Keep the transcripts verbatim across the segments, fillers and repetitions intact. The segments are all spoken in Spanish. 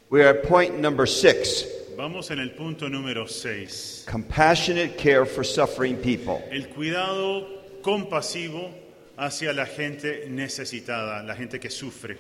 We are at point number six. Vamos en el punto número seis. Compassionate care for suffering people. El cuidado compasivo hacia la gente necesitada, la gente que sufre.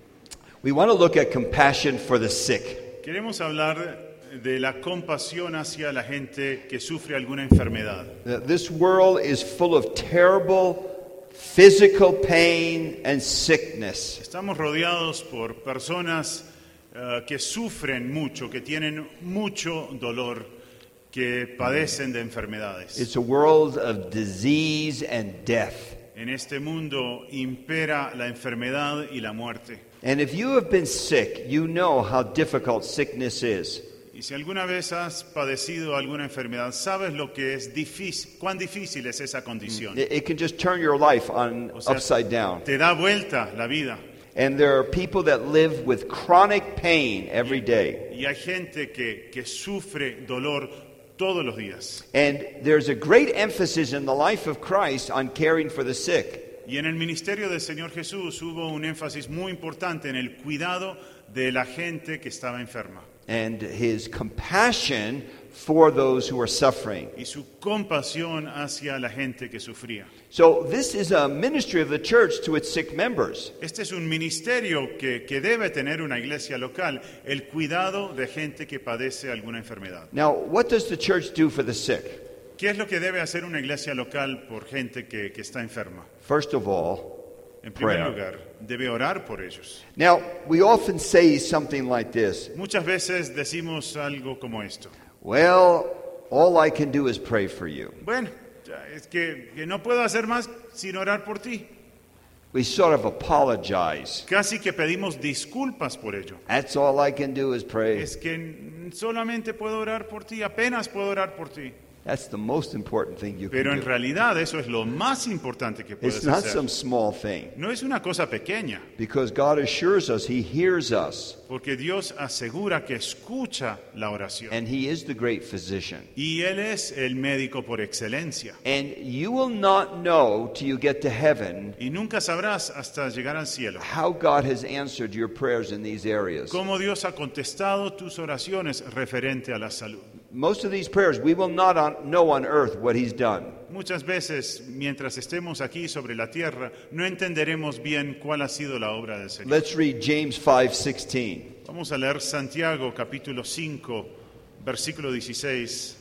We want to look at compassion for the sick. Queremos hablar de la compasión hacia la gente que sufre alguna enfermedad. This world is full of terrible physical pain and sickness. Estamos rodeados por personas uh, que sufren mucho, que tienen mucho dolor, que padecen de enfermedades. It's a world of disease and death. En este mundo impera la enfermedad y la muerte. And if you have been sick, you know how difficult sickness is. Y si alguna vez has padecido alguna enfermedad, sabes lo que es difícil, cuán difícil es esa condición. It, it can just turn your life on O sea, upside down. te da vuelta la vida. And there are people that live with chronic pain every day. Y hay gente que, que sufre dolor todos los días. And there's a great emphasis in the life of Christ on caring for the sick. Y en el ministerio del Señor Jesús hubo un énfasis muy importante en el cuidado de la gente que estaba enferma. And his compassion for those who are suffering. Y su compasión hacia la gente que sufría. So this is a ministry of the church to its sick members. Este es un ministerio que, que debe tener una iglesia local, el cuidado de gente que padece alguna enfermedad. Now, what does the church do for the sick? ¿Qué es lo que debe hacer una iglesia local por gente que, que está enferma? First of all, En primer prayer. lugar, debe orar por ellos. Now, we often say something like this. Muchas veces decimos algo como esto. Well, all I can do is pray for you. Bueno, ya, es que, que no puedo hacer más sin orar por ti. We sort of apologize. Casi que pedimos disculpas por ello. That's all I can do is pray. Es que mm, solamente puedo orar por ti, apenas puedo orar por ti. That's the most important thing you Pero can en do. realidad eso es lo más importante que puedes It's not hacer. some small thing. No es una cosa pequeña, Because God assures us He hears us. porque Dios asegura que escucha la oración. And He is the great physician. Y Él es el médico por excelencia. And you will not know till you get to heaven Y nunca sabrás hasta llegar al cielo how God has answered your prayers in these areas. cómo Dios ha contestado tus oraciones referente a la salud. Most of these prayers, we will not on, know on earth what He's done. Muchas veces, mientras estemos aquí sobre la tierra, no entenderemos bien cuál ha sido la obra del Señor. Let's read James five sixteen. Vamos a leer Santiago capítulo cinco, versículo dieciséis.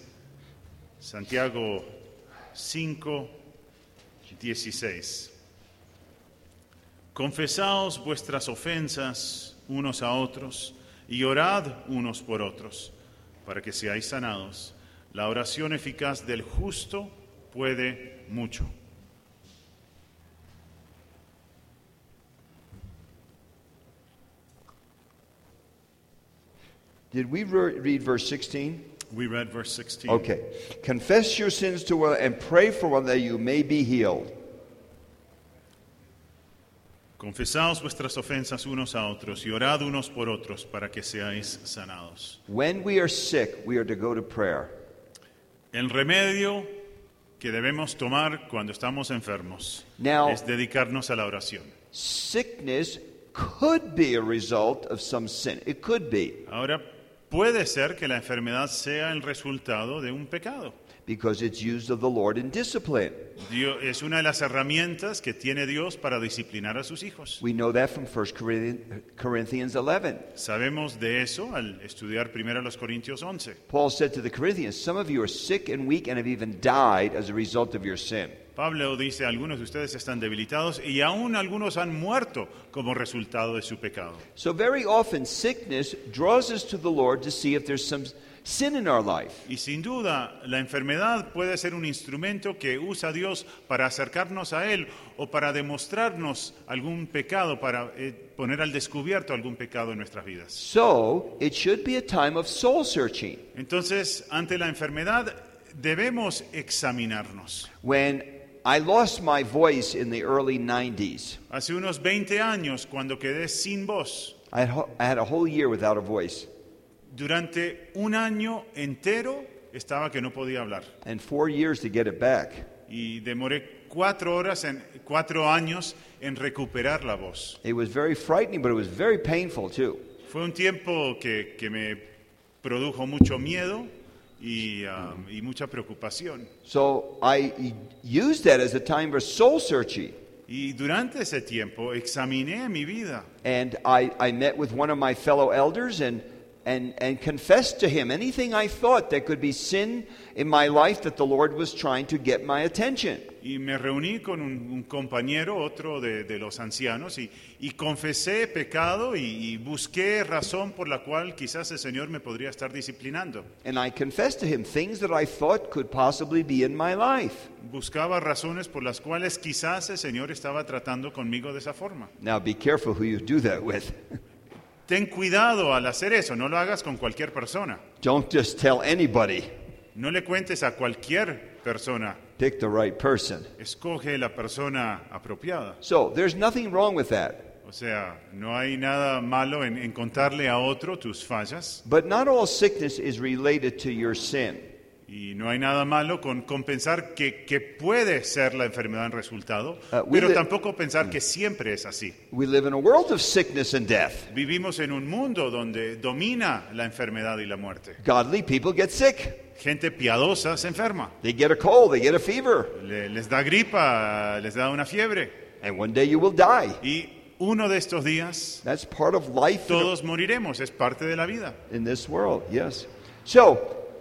Santiago cinco, dieciséis. Confesaos vuestras ofensas unos a otros y orad unos por otros, para que seáis sanados. La oración eficaz del justo puede mucho. Did we re- read verse sixteen? We read verse sixteen. Okay. Confess your sins to one and pray for one that you may be healed. Confesaos vuestras ofensas unos a otros y orad unos por otros para que seáis sanados. When we are sick, we are to go to prayer. El remedio que debemos tomar cuando estamos enfermos Now- es dedicarnos a la oración. Sickness could be a result of some sin. It could be, Ahora, puede ser que la enfermedad sea el resultado de un pecado. because it's used of the Lord in discipline. Dios, es una de las herramientas que tiene Dios para disciplinar a sus hijos. We know that from First Corinthians eleven. Sabemos de eso al estudiar primero los Corintios once. Paul said to the Corinthians, some of you are sick and weak and have even died as a result of your sin. Pablo dice, algunos de ustedes están debilitados y aún algunos han muerto como resultado de su pecado. So very often sickness draws us to the Lord to see if there's some sin in our life. Y sin duda, la enfermedad puede ser un instrumento que usa Dios para acercarnos a Él o para demostrarnos algún pecado, para eh, poner al descubierto algún pecado en nuestras vidas. So it should be a time of soul searching. Entonces, ante la enfermedad, debemos examinarnos. When I lost my voice in the early nineties, Hace unos veinte años, cuando quedé sin voz, I had, ho- I had a whole year without a voice durante un año entero estaba que no podía hablar. and four years to get it back. Y demoré cuatro horas, en, cuatro años en recuperar la voz. It was very frightening, but it was very painful too. fue un tiempo que, que me produjo mucho miedo y, um, y mucha preocupación. So I used that as a time for soul searching. Y durante ese tiempo examiné mi vida. And I, I met with one of my fellow elders and, and, and confessed to him anything I thought that could be sin in my life that the Lord was trying to get my attention. Y me reuní con un, un compañero, otro de, de los ancianos, y, y confesé pecado y, y busqué razón por la cual quizás el Señor me podría estar disciplinando. And I confessed to him things that I thought could possibly be in my life. Buscaba razones por las cuales quizás el Señor estaba tratando conmigo de esa forma. Now be careful who you do that with. Ten cuidado al hacer eso, no lo hagas con cualquier persona. Don't just tell anybody. No le cuentes a cualquier persona. Pick the right person. Escoge la persona apropiada. So there's nothing wrong with that. O sea, no hay nada malo en, en contarle a otro tus fallas. But not all sickness is related to your sin. Y no hay nada malo con, con pensar que, que puede ser la enfermedad en resultado, Uh, we pero li- tampoco pensar que siempre es así. We live in a world of sickness and death. Vivimos en un mundo donde domina la enfermedad y la muerte. Godly people get sick. Gente piadosa se enferma, They get a cold, they get a fever, le- les da gripa, les da una fiebre. and one day you will die. Y uno de estos días That's part of life in, todos moriremos, es parte de la vida. in this world, yes. So,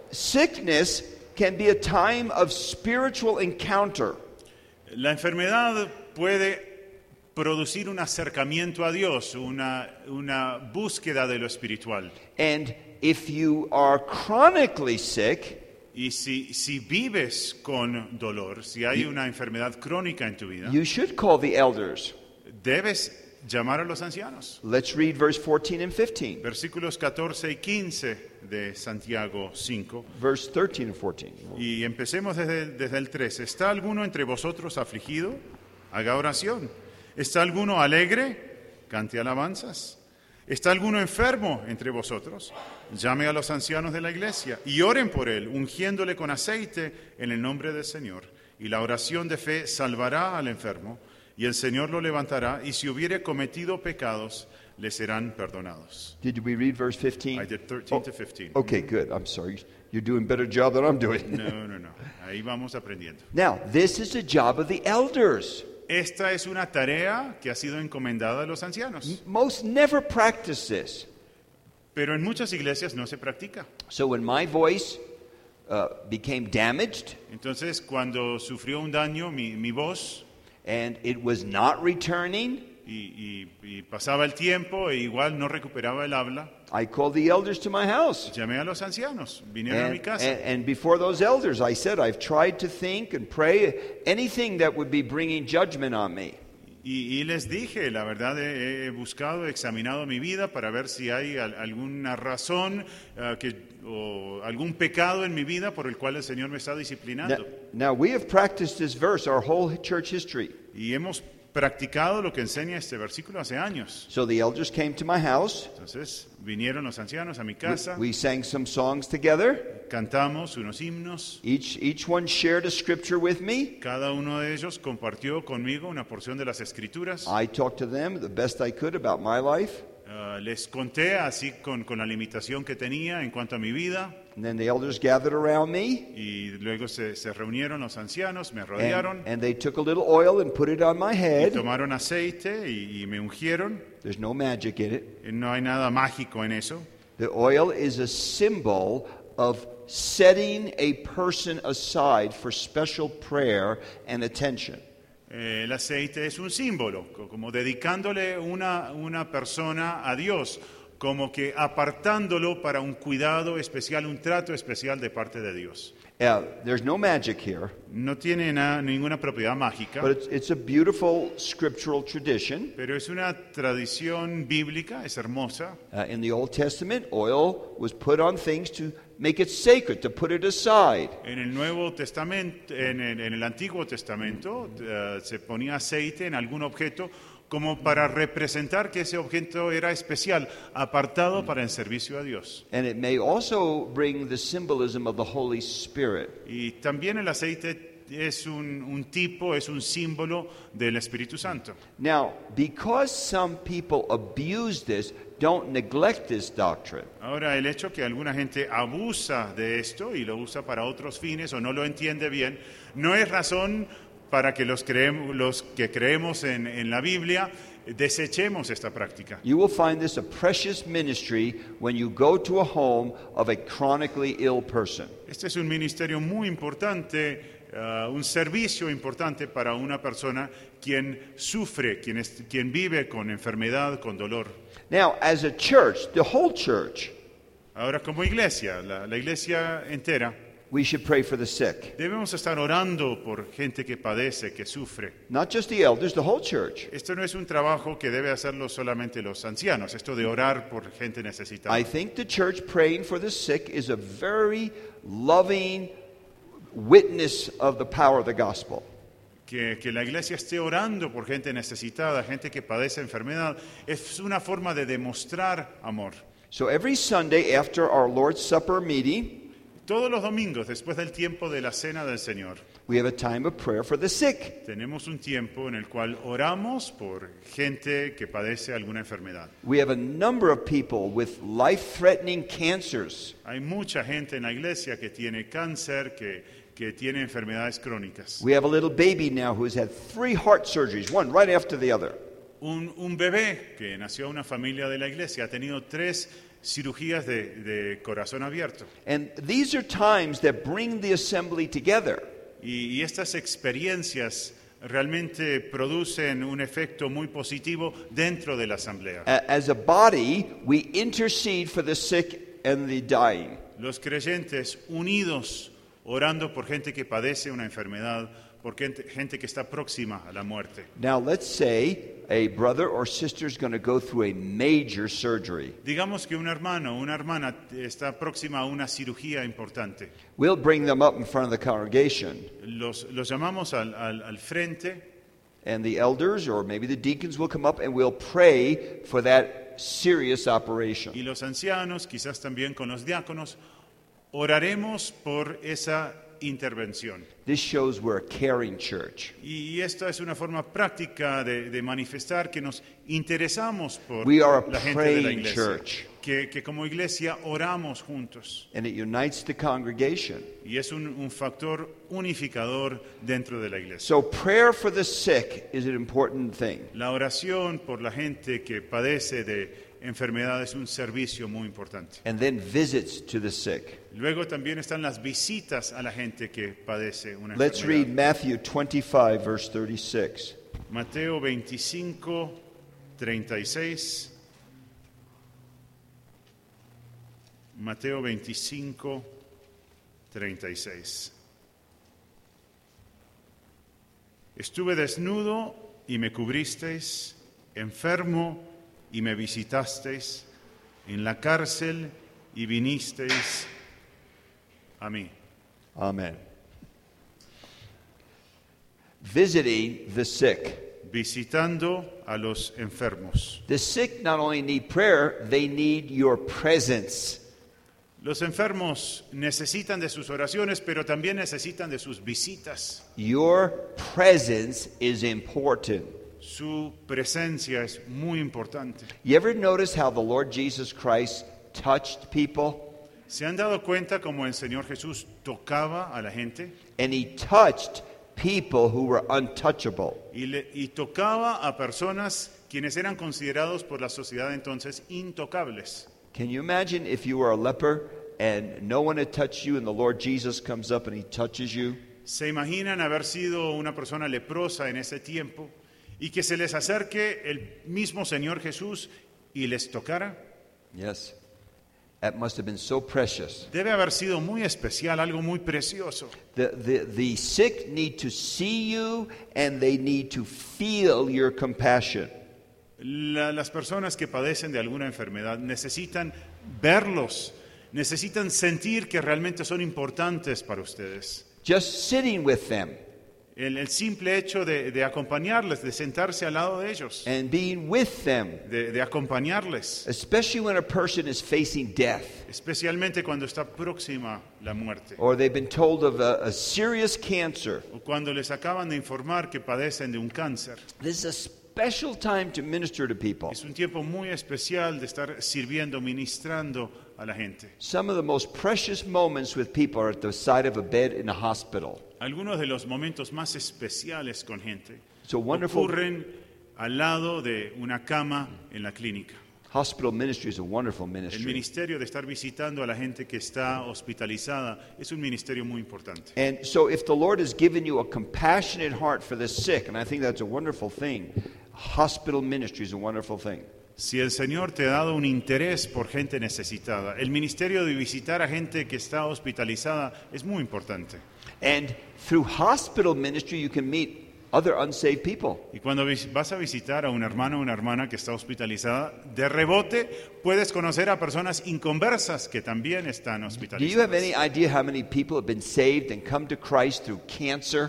sickness can be a time of spiritual encounter. La enfermedad puede producir un acercamiento a Dios, una, una búsqueda de lo espiritual. And if you are chronically sick, Y si, si vives con dolor, si hay una enfermedad crónica en tu vida, you should call the elders. debes llamar a los ancianos. Let's read verse fourteen and fifteen. Versículos catorce y quince de Santiago cinco. Verse thirteen and fourteen. Y empecemos desde, el- desde el trece. ¿Está alguno entre vosotros afligido? Haga oración. ¿Está alguno alegre? Cante alabanzas. ¿Está alguno enfermo entre vosotros? Llame a los ancianos de la iglesia y oren por él, ungiéndole con aceite en el nombre del Señor. Y la oración de fe salvará al enfermo, y el Señor lo levantará, y si hubiere cometido pecados, le serán perdonados. Did we read verse fifteen? I did thirteen to fifteen. Okay, good. I'm sorry. You're doing a better job than I'm doing. No, no, no. Ahí vamos aprendiendo. Now, this is the job of the elders. Esta es una tarea que ha sido encomendada a los ancianos, Most never practice this. pero en muchas iglesias no se practica. So when my voice uh, became damaged Entonces, cuando sufrió un daño mi, mi voz and it was not returning, y, y- y pasaba el tiempo e igual no recuperaba el habla, I called the elders to my house. llamé a los ancianos, vinieron a mi And, casa. and, and before those elders, I said, I've tried to think and pray anything that would be bringing judgment on me. Y, y les dije, la verdad, he, he buscado, he examinado mi vida para ver si hay al- alguna razón ah, que, o algún pecado en mi vida por el cual el Señor me está Now, disciplinando. now, we have practiced this verse our whole church history. Y hemos practicado lo que enseña este versículo hace años. So the elders came to my house. Entonces vinieron los ancianos a mi We, casa, we sang some songs together. cantamos unos himnos, Each, each one shared a scripture with me. cada uno de ellos compartió conmigo una porción de las escrituras. I talked to them the best I could about my life. Ah, les conté así con, con la limitación que tenía en cuanto a mi vida. And then the elders gathered around me. Y luego se, se reunieron los ancianos, me And, rodearon and they took a little oil and put it on my y head. tomaron aceite y, y me ungieron. There's no magic in it. Eh, No hay nada mágico en eso. The oil is a symbol of setting a person aside for special prayer and attention. Eh, el aceite es un símbolo, co- como dedicándole una, una persona a Dios, como que apartándolo para un cuidado especial, un trato especial de parte de Dios. Uh, there's no magic here, No tiene na- ninguna propiedad mágica, but it's, it's a beautiful scriptural tradition. pero es una tradición bíblica, es hermosa. Uh, in the Old Testament, oil was put on things to make it sacred, to put it aside. En el Nuevo Testamento, en el, en el Antiguo Testamento, eh, se ponía aceite en algún objeto como para representar que ese objeto era especial, apartado para el servicio a Dios. And it may also bring the symbolism of the Holy Spirit. Y también el aceite es un, un tipo, es un símbolo del Espíritu Santo. Now, because some people abuse this, don't neglect this doctrine. Ahora, el hecho que alguna gente abusa de esto y lo usa para otros fines o no lo entiende bien, no es razón para que los, creemos, los que creemos en, en la Biblia desechemos esta práctica. You will find this a precious ministry when you go to a home of a chronically ill person. Este es un ministerio muy importante, uh, un servicio importante para una persona quien sufre, quien, es, quien vive con enfermedad, con dolor. Now, as a church, the whole church, Ahora, como iglesia, la, la iglesia entera, we should pray for the sick. debemos estar orando por gente que padece, que sufre. Not just the elders, the whole church. Esto no es un trabajo que debe hacerlo solamente los ancianos, esto de orar por gente necesitada. I think the church praying for the sick is a very loving witness of the power of the gospel. Que, que la iglesia esté orando por gente necesitada, gente que padece enfermedad, es una forma de demostrar amor. So every Sunday after our Lord's Supper meeting, Todos los domingos, después del tiempo de la Cena del Señor, we have a time of prayer for the sick. tenemos un tiempo en el cual oramos por gente que padece alguna enfermedad. We have a number of people with life-threatening cancers. Hay mucha gente en la iglesia que tiene cáncer, que, que tiene enfermedades crónicas. We have a little baby now who has had three heart surgeries, one right after the other. Un, un bebé que nació a una familia de la iglesia ha tenido tres cirugías de, de corazón abierto. And these are times that bring the assembly together. Y, y estas experiencias realmente producen un efecto muy positivo dentro de la asamblea. A- As a body, we intercede for the sick and the dying. Los creyentes unidos orando por gente que padece una enfermedad, por gente, gente que está próxima a la muerte. Now, let's say a brother or sister is going to go through a major surgery. Digamos que un hermano o una hermana está próxima a una cirugía importante. We'll bring them up in front of the congregation, Los, los llamamos al, al, al frente and the elders or maybe the deacons will come up and we'll pray for that serious operation. y los ancianos, quizás también con los diáconos, oraremos por esa intervención. This shows we're a caring church. Y esta es una forma práctica de, de manifestar que nos interesamos por We are a la gente de la praying iglesia. church. Que, que como iglesia oramos juntos. And it unites the congregation. Y es un, un factor unificador dentro de la iglesia. So prayer for the sick is an important thing. La oración por la gente que padece de enfermedad es un servicio muy importante. And then visits to the sick. Luego también están las visitas a la gente que padece una Let's read enfermedad. Matthew twenty-five, verse thirty-six. Mateo veinticinco, treinta y seis. Mateo veinticinco, treinta y seis. Estuve desnudo y me cubristeis, enfermo y me visitasteis, en la cárcel y vinisteis a mí. Amen. Visiting the sick. Visitando a los enfermos. The sick not only need prayer, they need your presence. Los enfermos necesitan de sus oraciones, pero también necesitan de sus visitas. Your presence is important. Su presencia es muy importante. You ever notice how the Lord Jesus Christ touched people? ¿Se han dado cuenta cómo el Señor Jesús tocaba a la gente? And he touched people who were untouchable. Y, le- y tocaba a personas quienes eran considerados por la sociedad entonces intocables. Can you imagine if you were a leper and no one had touched you and the Lord Jesus comes up and he touches you? ¿Se imaginan haber sido una persona leprosa en ese tiempo y que se les acerque el mismo Señor Jesús y les tocara? Yes. That must have been so precious. Debe haber sido muy especial, algo muy precioso. The, the, the sick need to see you and they need to feel your compassion. La- las personas que padecen de alguna enfermedad necesitan verlos, necesitan sentir que realmente son importantes para ustedes. Just sitting with them, El, el simple hecho de, de acompañarles, de sentarse al lado de ellos, and being with them, de, de acompañarles, especially when a person is facing death especialmente cuando está próxima la muerte, or they've been told of a, a serious cancer. o cuando les acaban de informar que padecen de un cáncer. This is a special time to minister to people. Es un tiempo muy especial de estar sirviendo, ministrando a la gente. Some of the most precious moments with people are at the side of a bed in a hospital. Algunos de los momentos más especiales con gente So wonderful. ocurren al lado de una cama en la clínica. Hospital ministry is a wonderful El ministry. ministerio de estar visitando a la gente que está hospitalizada es un ministerio muy importante. And so if the Lord has given you a compassionate heart for the sick, and I think that's a wonderful thing, hospital ministry is a wonderful thing. Si el Señor te ha dado un interés por gente necesitada, el ministerio de visitar a gente que está hospitalizada es muy importante. And through hospital ministry, you can meet other unsaved people. Y cuando vis- vas a visitar a un hermano o una hermana que está hospitalizada, de rebote puedes conocer a personas inconversas que también están Do you have any hospitalizadas. idea how many people have been saved and come to Christ through cancer?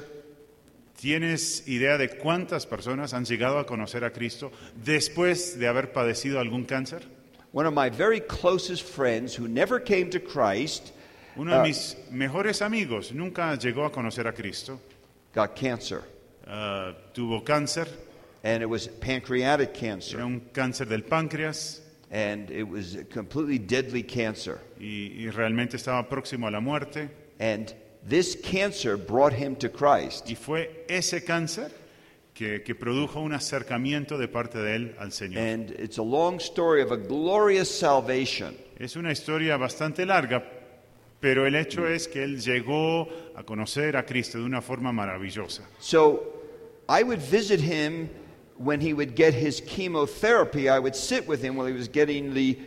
¿Tienes idea de cuántas personas han llegado a conocer a Cristo después de haber padecido algún cáncer? One of my very closest friends who never came to Christ Uno de Ah. mis mejores amigos nunca llegó a conocer a Cristo, got cancer, ah, tuvo cáncer, and it was pancreatic cancer, era un cáncer del páncreas and it was a completely deadly cancer. y, y realmente estaba próximo a la muerte. And this cancer brought him to Christ. Y fue ese cáncer que, que produjo un acercamiento de parte de él al Señor. And it's a long story of a glorious salvation. Es una historia bastante larga, pero el hecho es que él llegó a conocer a Cristo de una forma maravillosa. So I would visit him when he would get his chemotherapy. I would sit with him while he was getting the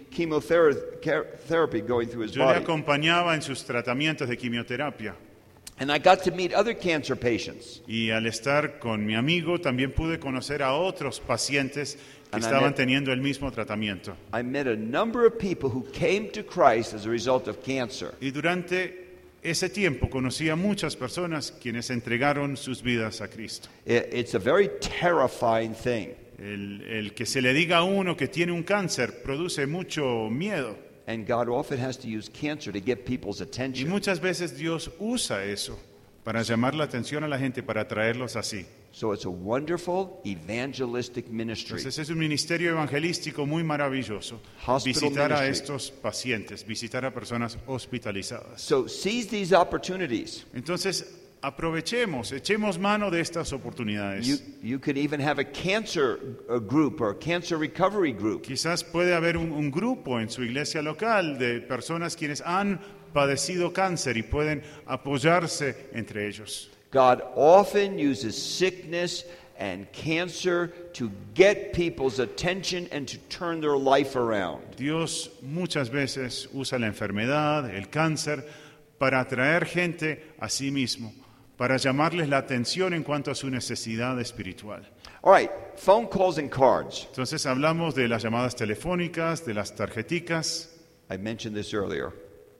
chemotherapy going through his Yo le body. acompañaba en sus tratamientos de quimioterapia And I got to meet other cancer patients. y al estar con mi amigo también pude conocer a otros pacientes que And I estaban met- teniendo el mismo tratamiento. I met a number of people who came to Christ as a result of cancer. Y durante ese tiempo conocí a muchas personas quienes entregaron sus vidas a Cristo. I- It's a very terrifying thing. El, el que se le diga a uno que tiene un cáncer produce mucho miedo. And God often has to use cancer to get people's Y attention. muchas veces Dios usa eso para llamar la atención a la gente, para atraerlos así. So it's a wonderful evangelistic ministry. Entonces es un ministerio evangelístico muy maravilloso. Hospital Visitar a ministry. estos pacientes, visitar a personas hospitalizadas. So seize these opportunities. Entonces aprovechemos, echemos mano de estas oportunidades. You, you could even have a cancer uh, group or a cancer recovery group. Quizás puede haber un, un grupo en su iglesia local de personas quienes han padecido cáncer y pueden apoyarse entre ellos. God often uses sickness and cancer to get people's attention and to turn their life around. Dios muchas veces usa la enfermedad, el cáncer, para atraer gente a sí mismo, para llamarles la atención en cuanto a su necesidad espiritual. All right, phone calls and cards. Entonces hablamos de las llamadas telefónicas, de las tarjeticas. I mentioned this earlier,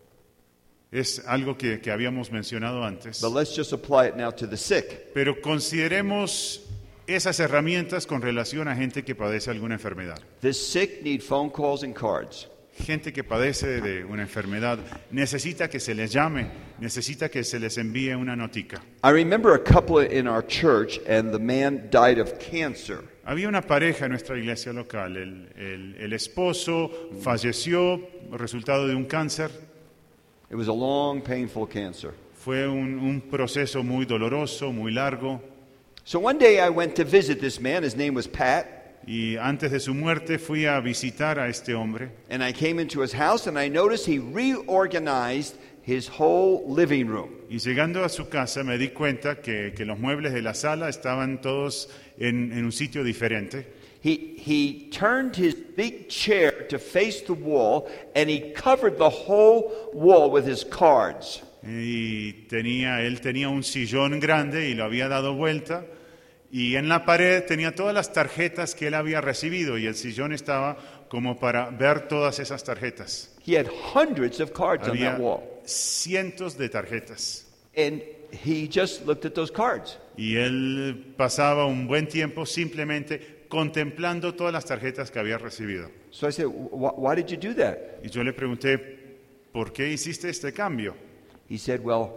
Es algo que, que habíamos mencionado antes. but let's just apply it now to the sick. Pero consideremos esas herramientas con relación a gente que padece alguna enfermedad. The sick need phone calls and cards. Gente que padece de una enfermedad necesita que se les llame, necesita que se les envíe una notica. I remember a couple in our church, and the man died of cancer. Había una pareja en nuestra iglesia local. El, el- el esposo falleció resultado de un cáncer. It was a long, painful cancer. Fue un, un proceso muy doloroso, muy largo. So one day I went to visit this man. His name was Pat. Y antes de su muerte fui a visitar a este hombre. And I came into his house and I noticed he reorganized his whole living room. Y llegando a su casa me di cuenta que, que los muebles de la sala estaban todos en, en un sitio diferente. He, he turned his big chair to face the wall and he covered the whole wall with his cards. Y tenía, él tenía un sillón grande y lo había dado vuelta. Y en la pared tenía todas las tarjetas que él había recibido y el sillón estaba como para ver todas esas tarjetas. He had hundreds of cards on Había that wall. cientos de tarjetas. And he just looked at those cards. Y él pasaba un buen tiempo simplemente contemplando todas las tarjetas que había recibido. So I said, "Wh- why did you do that?" Y yo le pregunté, ¿por qué hiciste este cambio? He said, well,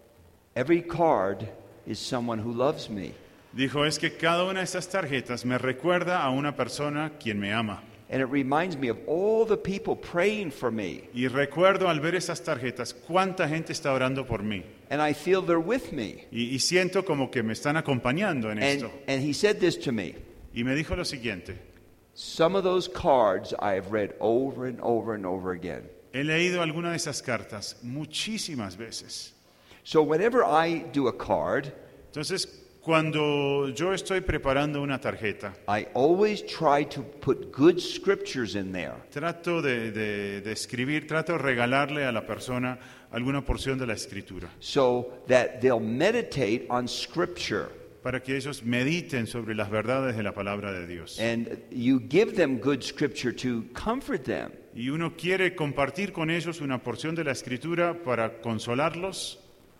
every card is someone who loves me. Dijo, es que cada una de estas tarjetas me recuerda a una persona quien me ama. And it reminds me of all the people praying for me. Y recuerdo al ver esas tarjetas cuánta gente está orando por mí. And I feel they're with me. Y, y siento como que me están acompañando en And, esto. and he said this to me. Y me dijo lo siguiente, Some of those cards I have read over and over and over again. he leído alguna de esas cartas muchísimas veces. So whenever I do a card, Entonces, cuando yo estoy preparando una tarjeta, I always try to put good scriptures in there. trato de, de- de escribir, trato de regalarle a la persona alguna porción de la escritura, So that they'll meditate on scripture. para que ellos mediten sobre las verdades de la palabra de Dios. And you give them good scripture to comfort them. Y uno quiere compartir con ellos una porción de la escritura para consolarlos.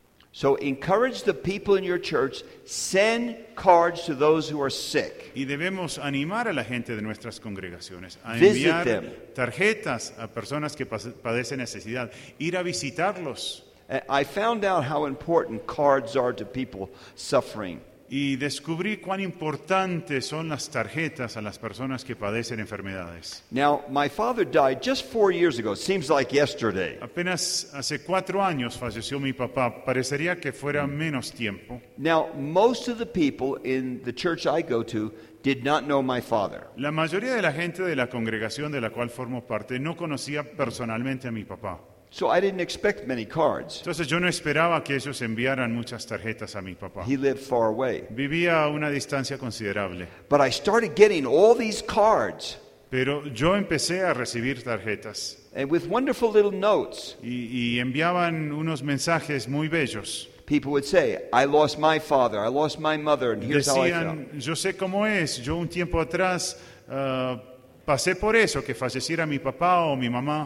So encourage the people in your church, send cards to those who are sick. Y debemos animar a la gente de nuestras congregaciones a Visit enviar them. tarjetas a personas que pas- padecen necesidad, ir a visitarlos. And I found out how important cards are to people suffering. Y descubrí cuán importantes son las tarjetas a las personas que padecen enfermedades. Now, my father died just four years ago. Seems like yesterday. Apenas hace cuatro años falleció mi papá. Parecería que fuera menos tiempo. Now, most of the people in the church I go to did not know my father. La mayoría de la gente de la congregación de la cual formo parte no conocía personalmente a mi papá. So I didn't expect many cards. Entonces yo no esperaba que ellos enviaran muchas tarjetas a mi papá. He lived far away. Vivía a una distancia considerable. But I started getting all these cards Pero yo empecé a recibir tarjetas and with wonderful little notes. y, y enviaban unos mensajes muy bellos. People would say, I lost my father, I lost my mother, and here's how I felt. Decían, yo sé cómo es, yo un tiempo atrás ah, pasé por eso, que falleciera mi papá o mi mamá.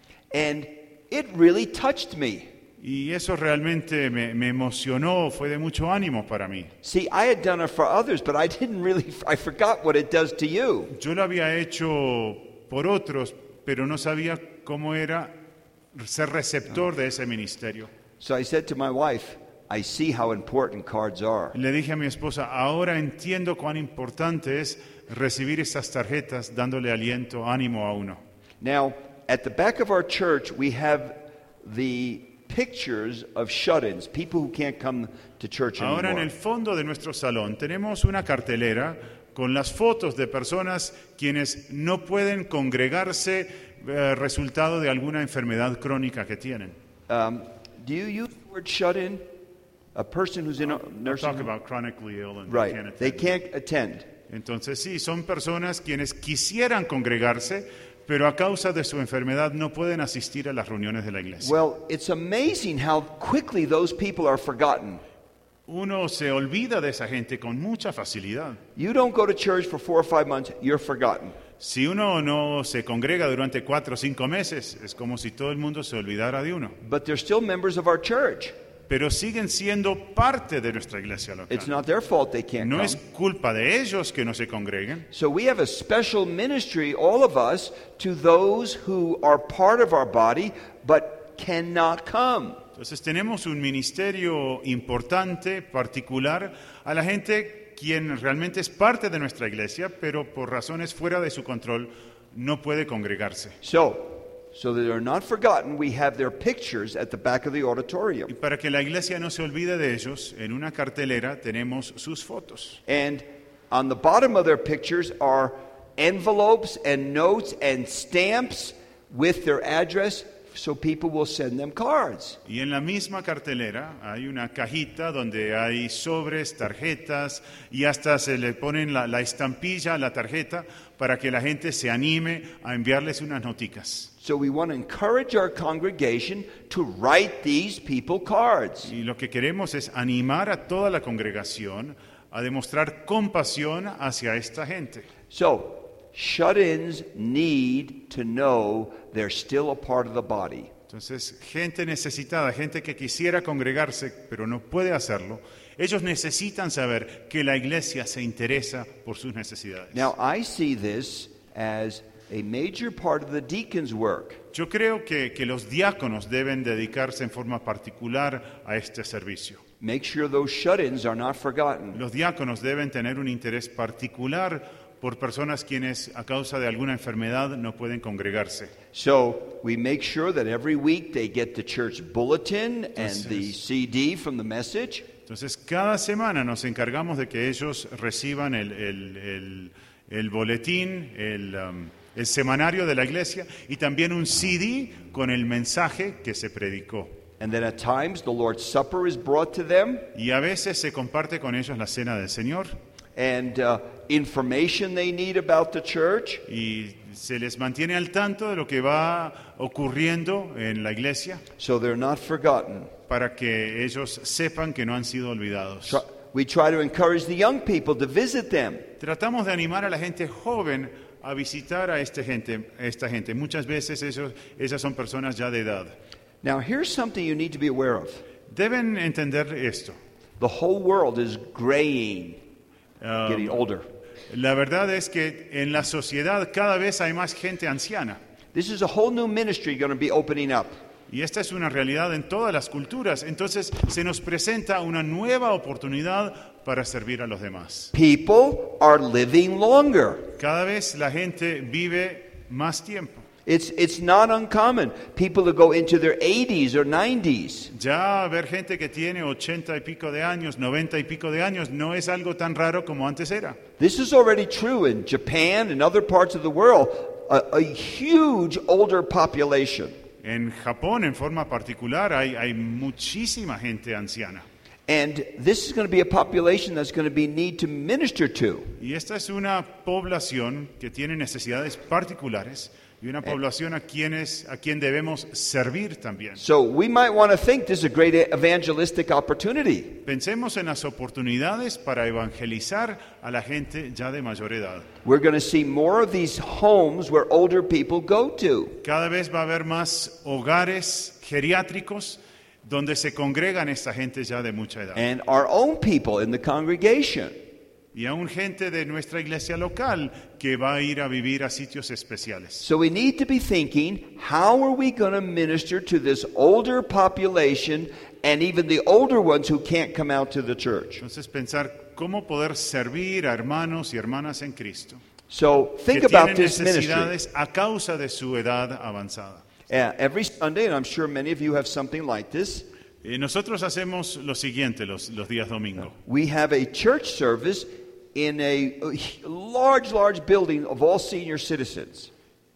And it really touched me. Y eso realmente me, me emocionó, fue de mucho ánimo para mí. See, I had done it for others, but I didn't really, I forgot what it does to you. Yo lo había hecho por otros, pero no sabía cómo era ser receptor de ese ministerio. So I said to my wife, I see how important cards are. Le dije a mi esposa, ahora entiendo cuán importante es recibir estas tarjetas dándole aliento, ánimo a uno. Now, at the back of our church, we have the pictures of shut-ins, people who can't come to church Ahora en anymore. el fondo de nuestro salón tenemos una cartelera con las fotos de personas quienes no pueden congregarse eh, resultado de alguna enfermedad crónica que tienen. Um, do you use the word shut-in? A person who's in a We'll nursing talk home? about chronically ill and Right. they can't They attend. can't attend. Entonces sí, son personas quienes quisieran congregarse, pero a causa de su enfermedad no pueden asistir a las reuniones de la iglesia. Well, it's amazing how quickly those people are forgotten. Uno se olvida de esa gente con mucha facilidad. You don't go to church for four or five months, you're forgotten. Si uno no se congrega durante cuatro o cinco meses, es como si todo el mundo se olvidara de uno. But they're still members of our church. Pero siguen siendo parte de nuestra iglesia It's local. not their fault they can't No come. es culpa de ellos que no se congreguen. So we have a special ministry, all of us, to those who are part of our body but cannot come. Entonces tenemos un ministerio importante, particular, a la gente quien realmente es parte de nuestra iglesia, pero por razones fuera de su control no puede congregarse. So, so that they're not forgotten, we have their pictures at the back of the Y auditorium. para que la iglesia no se olvide de ellos, en una cartelera tenemos sus fotos. And on the bottom of their pictures are envelopes and notes and stamps with their address so people will send them cards. Y en la misma cartelera hay una cajita donde hay sobres, tarjetas y hasta se le ponen la, la estampilla a la tarjeta para que la gente se anime a enviarles unas noticas. So we want to encourage our congregation to write these people cards. Y lo que queremos es animar a toda la congregación a demostrar compasión hacia esta gente. So, shut-ins need to know they're still a part of the body. Entonces, gente necesitada, gente que quisiera congregarse, pero no puede hacerlo, ellos necesitan saber que la iglesia se interesa por sus necesidades. Now, I see this as a major part of the deacon's work. Yo creo que, que los diáconos deben dedicarse en forma particular a este servicio. Make sure those shut-ins are not forgotten. Los diáconos deben tener un interés particular por personas quienes a causa de alguna enfermedad no pueden congregarse. So we make sure that every week they get the church bulletin and the C D from the message. Entonces, cada semana nos encargamos de que ellos reciban el, el, el, el boletín, el, um, el semanario de la iglesia y también un C D con el mensaje que se predicó. And then at times the Lord's Supper is brought to them. Y a veces se comparte con ellos la cena del Señor. And uh, information they need about the church. Y se les mantiene al tanto de lo que va ocurriendo en la iglesia. So they're not forgotten. Para que ellos sepan que no han sido olvidados. Try, we try to encourage the young people to visit them. Tratamos de animar a la gente joven a visitar a esta gente. A esta gente. Muchas veces ellos, esas son personas ya de edad. Now here's something you need to be aware of. Deben entender esto. The whole world is graying, Um, getting older. La verdad es que en la sociedad cada vez hay más gente anciana. This is a whole new ministry going to be opening up. Y esta es una realidad en todas las culturas. Entonces se nos presenta una nueva oportunidad para servir a los demás. People are living longer. Cada vez la gente vive más tiempo. It's, it's not uncommon. People that go into their eighties or nineties. Ya ver gente que tiene ochenta y pico de años, noventa y pico de años, no es algo tan raro como antes era. This is already true in Japan and other parts of the world. A, a huge older population. En Japón, en forma particular, hay, hay muchísima gente anciana. And this is going to be a population that's going to be need to minister to. Y esta es una población que tiene necesidades particulares y una población a quienes a quien debemos servir también. So we might want to think this is a great evangelistic opportunity. Pensemos en las oportunidades para evangelizar a la gente ya de mayor edad. We're going to see more of these homes where older people go to. Cada vez va a haber más hogares geriátricos donde se congregan esta gente ya de mucha edad. And our own people in the congregation. Y aún gente de nuestra iglesia local que va a ir a vivir a sitios especiales. So we need to be thinking, how are we going to minister to this older population and even the older ones who can't come out to the church? Entonces pensar cómo poder servir a hermanos y hermanas en Cristo So think que about tienen this ministry. necesidades a causa de su edad avanzada. Uh, every Sunday, and I'm sure many of you have something like this, Eh, nosotros hacemos lo siguiente los, los días domingo. we have a church service in a large, large building of all senior citizens.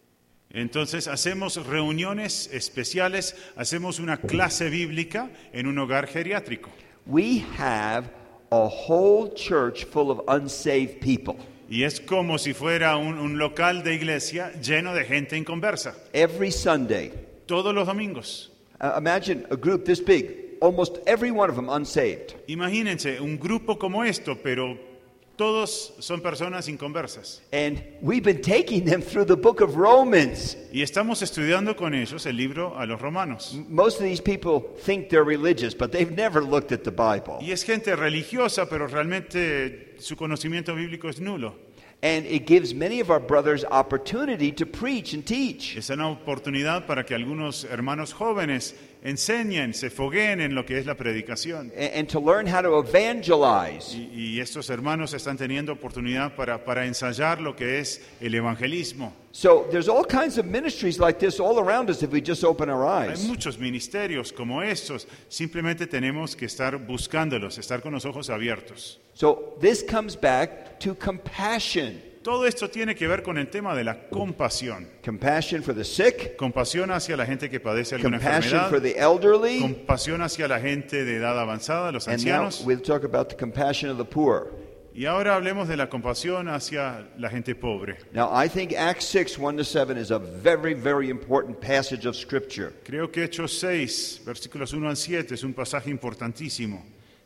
Entonces hacemos reuniones especiales, hacemos una clase bíblica en un hogar geriátrico. We have a whole church full of unsaved people. Y es como si fuera un, un local de iglesia lleno de gente inconversa. Every Sunday. Todos los domingos. Uh, imagine a group this big, almost every one of them unsaved. Imagínense un grupo como esto, pero todos son personas inconversas. And we've been taking them through the book of Romans. Y estamos estudiando con ellos el libro a los romanos. Most of these people think they're religious, but they've never looked at the Bible. Y es gente religiosa, pero realmente su conocimiento bíblico es nulo. And it gives many of our brothers opportunity to preach and teach. Es una oportunidad para que algunos hermanos jóvenes enseñen, se fogueen en lo que es la predicación. And, and to learn how to evangelize. Y, y estos hermanos están teniendo oportunidad para, para ensayar lo que es el evangelismo. So there's all kinds of ministries like this all around us if we just open our Hay eyes. muchos ministerios como estos. Simplemente tenemos que estar buscándolos, estar con los ojos abiertos. So this comes back to compassion. Todo esto tiene que ver con el tema de la compasión. Compassion for the sick, Compasión hacia la gente que padece alguna compassion for enfermedad. the elderly, Compasión hacia la gente de edad avanzada, los and now ancianos. we'll talk about the compassion of the poor. Y ahora hablemos de la compasión hacia la gente pobre. Now, I think Acts six, one to seven is a very, very important passage of Scripture. Creo que Hechos seis, versículos uno al siete, es un pasaje importantísimo.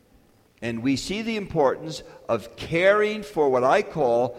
And we see the importance of caring for what I call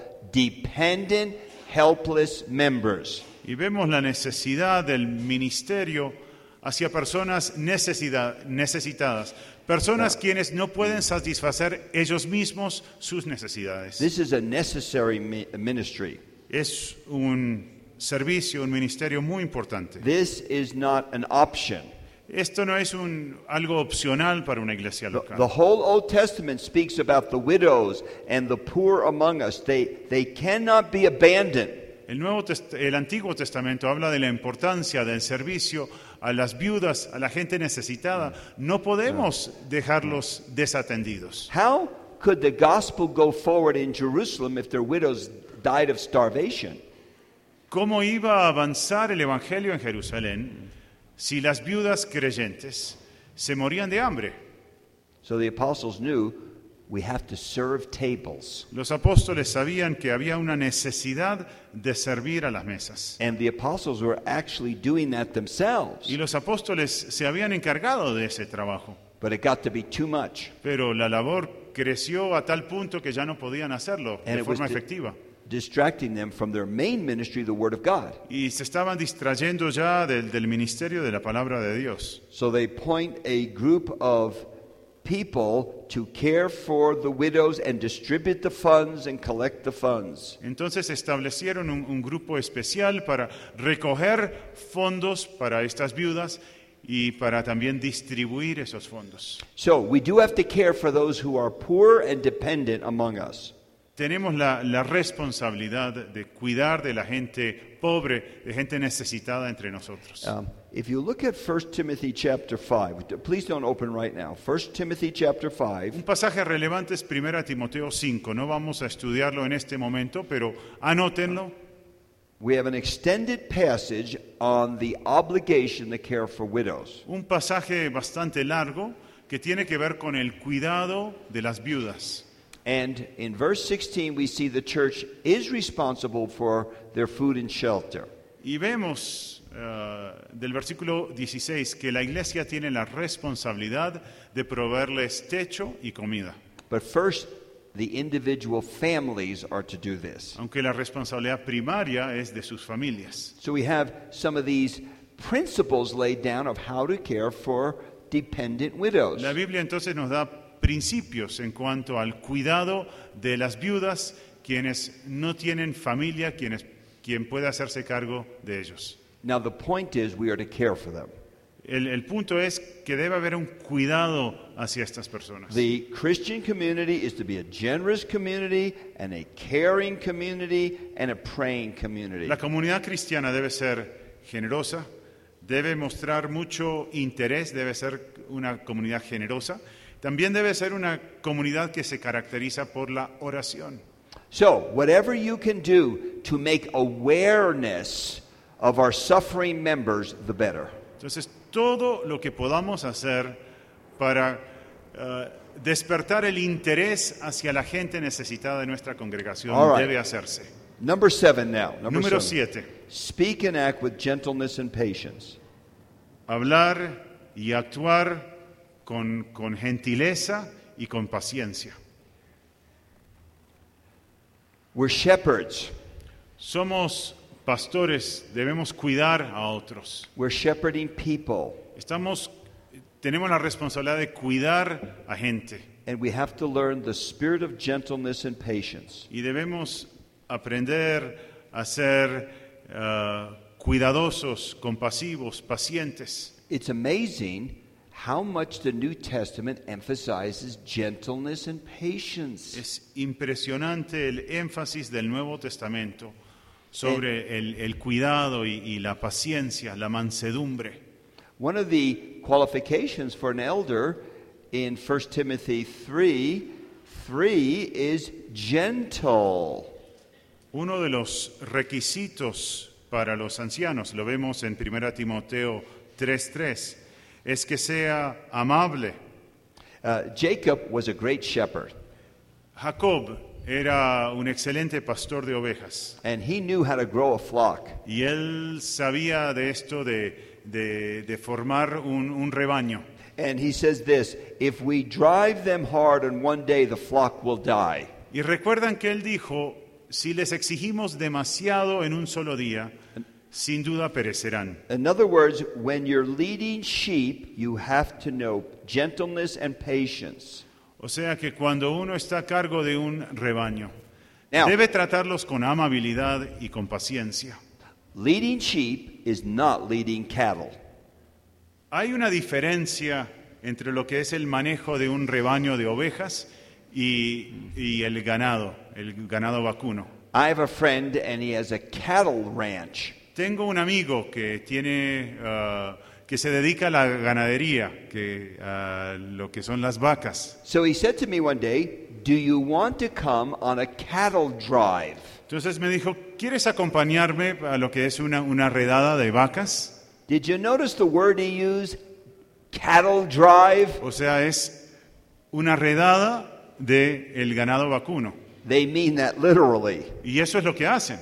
dependent, helpless members. Y vemos la necesidad del ministerio hacia personas necesidad, necesitadas, personas Yeah. quienes no pueden satisfacer ellos mismos sus necesidades. This is a necessary mi- ministry. Es un servicio, un ministerio muy importante. This is not an option. Esto no es un, algo opcional para una iglesia The, local. the whole Old Testament speaks about the widows and the poor among us. They, they cannot be abandoned. El, Nuevo Test- el Antiguo Testamento habla de la importancia del servicio a las viudas, a la gente necesitada. No podemos dejarlos desatendidos. How could the gospel go forward in Jerusalem if their widows died of starvation? ¿Cómo iba a avanzar el Evangelio en Jerusalén si las viudas creyentes se morían de hambre? So the apostles knew we have to serve tables. Los apóstoles sabían que había una necesidad de servir a las mesas. And the apostles were actually doing that themselves. Y los apóstoles se habían encargado de ese trabajo. But it got to be too much. Pero la labor creció a tal punto que ya no podían hacerlo And de it was forma di- efectiva. distracting them from their main ministry, the Word of God. Y se estaban distrayendo ya del, del ministerio de la palabra de Dios. So they point a group of people to care for the widows and distribute the funds and collect the funds. Entonces establecieron un, un grupo especial para recoger fondos para estas viudas y para también distribuir esos fondos. So we do have to care for those who are poor and dependent among us. Tenemos la, la responsabilidad de cuidar de la gente pobre, de gente necesitada entre nosotros. Um, if you look at First Timothy chapter five, please don't open right now. First Timothy chapter five, Un pasaje relevante es primera Timoteo cinco. No vamos a estudiarlo en este momento, pero anótenlo. we have an extended passage on the obligation to care for widows. Un pasaje bastante largo que tiene que ver con el cuidado de las viudas. And in verse sixteen, we see the church is responsible for their food and shelter. Y vemos uh, del versículo dieciséis que la iglesia tiene la responsabilidad de proveerles techo y comida. But first, the individual families are to do this. Aunque la responsabilidad primaria es de sus familias. So we have some of these principles laid down of how to care for dependent widows. La Biblia entonces nos da principios en cuanto al cuidado de las viudas, quienes no tienen familia, quienes, quien puede hacerse cargo de ellos. Now the point is we are to care for them. El, el punto es que debe haber un cuidado hacia estas personas. The Christian community is to be a generous community and a caring community and a praying community. La comunidad cristiana debe ser generosa, debe mostrar mucho interés, debe ser una comunidad generosa. También debe ser una comunidad que se caracteriza por la oración. So, whatever you can do to make awareness of our suffering members, the better. Entonces, todo lo que podamos hacer para uh, despertar el interés hacia la gente necesitada de nuestra congregación All right. debe hacerse. Number seven now. Number Número seven. siete, Speak and act with gentleness and patience. hablar y actuar con, con gentileza y con paciencia. We're shepherds. Somos pastores, debemos cuidar a otros. We're shepherding people. Estamos, tenemos la responsabilidad de cuidar a gente And we have to learn the spirit of gentleness and patience. y debemos aprender a ser uh, cuidadosos, compasivos, pacientes. It's amazing how much the New Testament emphasizes gentleness and patience. Es impresionante el énfasis del Nuevo Testamento sobre el, el cuidado y, y la paciencia, la mansedumbre. One of the qualifications for an elder in First Timothy three, three is gentle. Uno de los requisitos para los ancianos, lo vemos en primera Timoteo tres tres, es que sea amable. Uh, Jacob was a great shepherd, Jacob era un excelente pastor de ovejas and he knew how to grow a flock. y él sabía de esto de, de, de formar un, un rebaño. And he says this, if we drive them hard on one day, the flock will die. Y recuerdan que él dijo, si les exigimos demasiado en un solo día, sin duda perecerán. In other words, when you're leading sheep, you have to know gentleness and patience. O sea que cuando uno está a cargo de un rebaño, Now, debe tratarlos con amabilidad y con paciencia. leading sheep is not leading cattle. Hay una diferencia entre lo que es el manejo de un rebaño de ovejas y, y el ganado, el ganado vacuno. I have a friend and he has a cattle ranch. Tengo un amigo que tiene, uh, que se dedica a la ganadería, que a lo que son las vacas. So he said to me one day, "Do you want to come on a cattle drive?" Entonces me dijo, ¿quieres acompañarme a lo que es una, una redada de vacas? Did you notice the word he used? Cattle drive? O sea, es una redada del ganado vacuno. They mean that literally. Y eso es lo que hacen.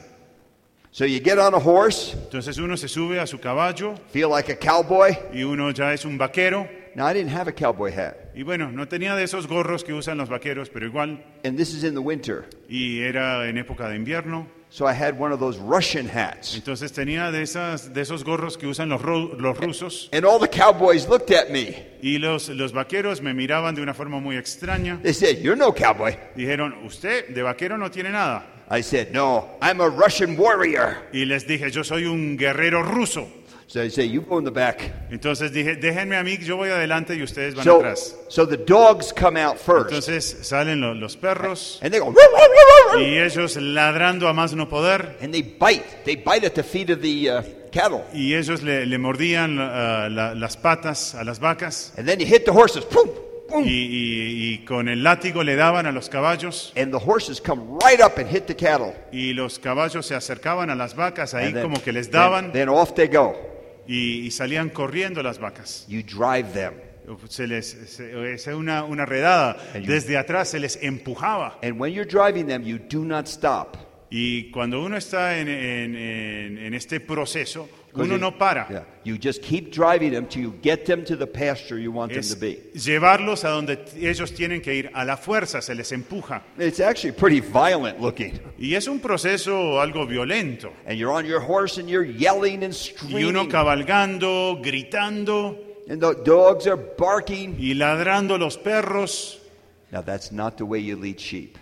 So you get on a horse, Entonces uno se sube a su caballo feel like a cowboy. y uno ya es un vaquero. Now, I didn't have a cowboy hat, Y bueno, no tenía de esos gorros que usan los vaqueros, pero igual. and this is in the winter. Y era en época de invierno. So I had one of those Russian hats. Entonces tenía de, esas, de esos gorros que usan los, ru- los rusos. And all the cowboys looked at me. Y los, los vaqueros me miraban de una forma muy extraña. They said, "You're no cowboy." Dijeron, usted de vaquero no tiene nada. I said, "No, I'm a Russian warrior." Y les dije, yo soy un guerrero ruso. So they say, "You go in the back." Entonces dije, déjenme a mí, yo voy adelante y ustedes van So, atrás. so the dogs come out first. Entonces salen lo- los perros And they go, "Woo, woo, woo, woo, woo." y ellos ladrando a más no poder. And they bite. They bite at the feet of the uh, cattle. Y ellos le, le mordían uh, la- las patas a las vacas. And then you hit the horses. Boom, boom. Y, y- y con el látigo le daban a los caballos. And the horses come right up and hit the cattle. Y los caballos se acercaban a las vacas, ahí And then- como que les then- daban. Then off they go. Y, y salían corriendo las vacas. You drive them. Se les, se- es una, una redada. And you- Desde atrás se les empujaba. And when you're driving them, you do not stop. Y cuando uno está en, en- en- en este proceso, 'Cause uno you- no para. Yeah. You just keep driving them till you get them to the pasture you want them Es to be. llevarlos a donde t- ellos tienen que ir. A la fuerza se les empuja. It's actually pretty violent looking. Y es un proceso algo violento. And you're on your horse and you're yelling and Y uno screaming. cabalgando, gritando And the dogs are barking. y ladrando los perros. Now, that's not the way you lead sheep.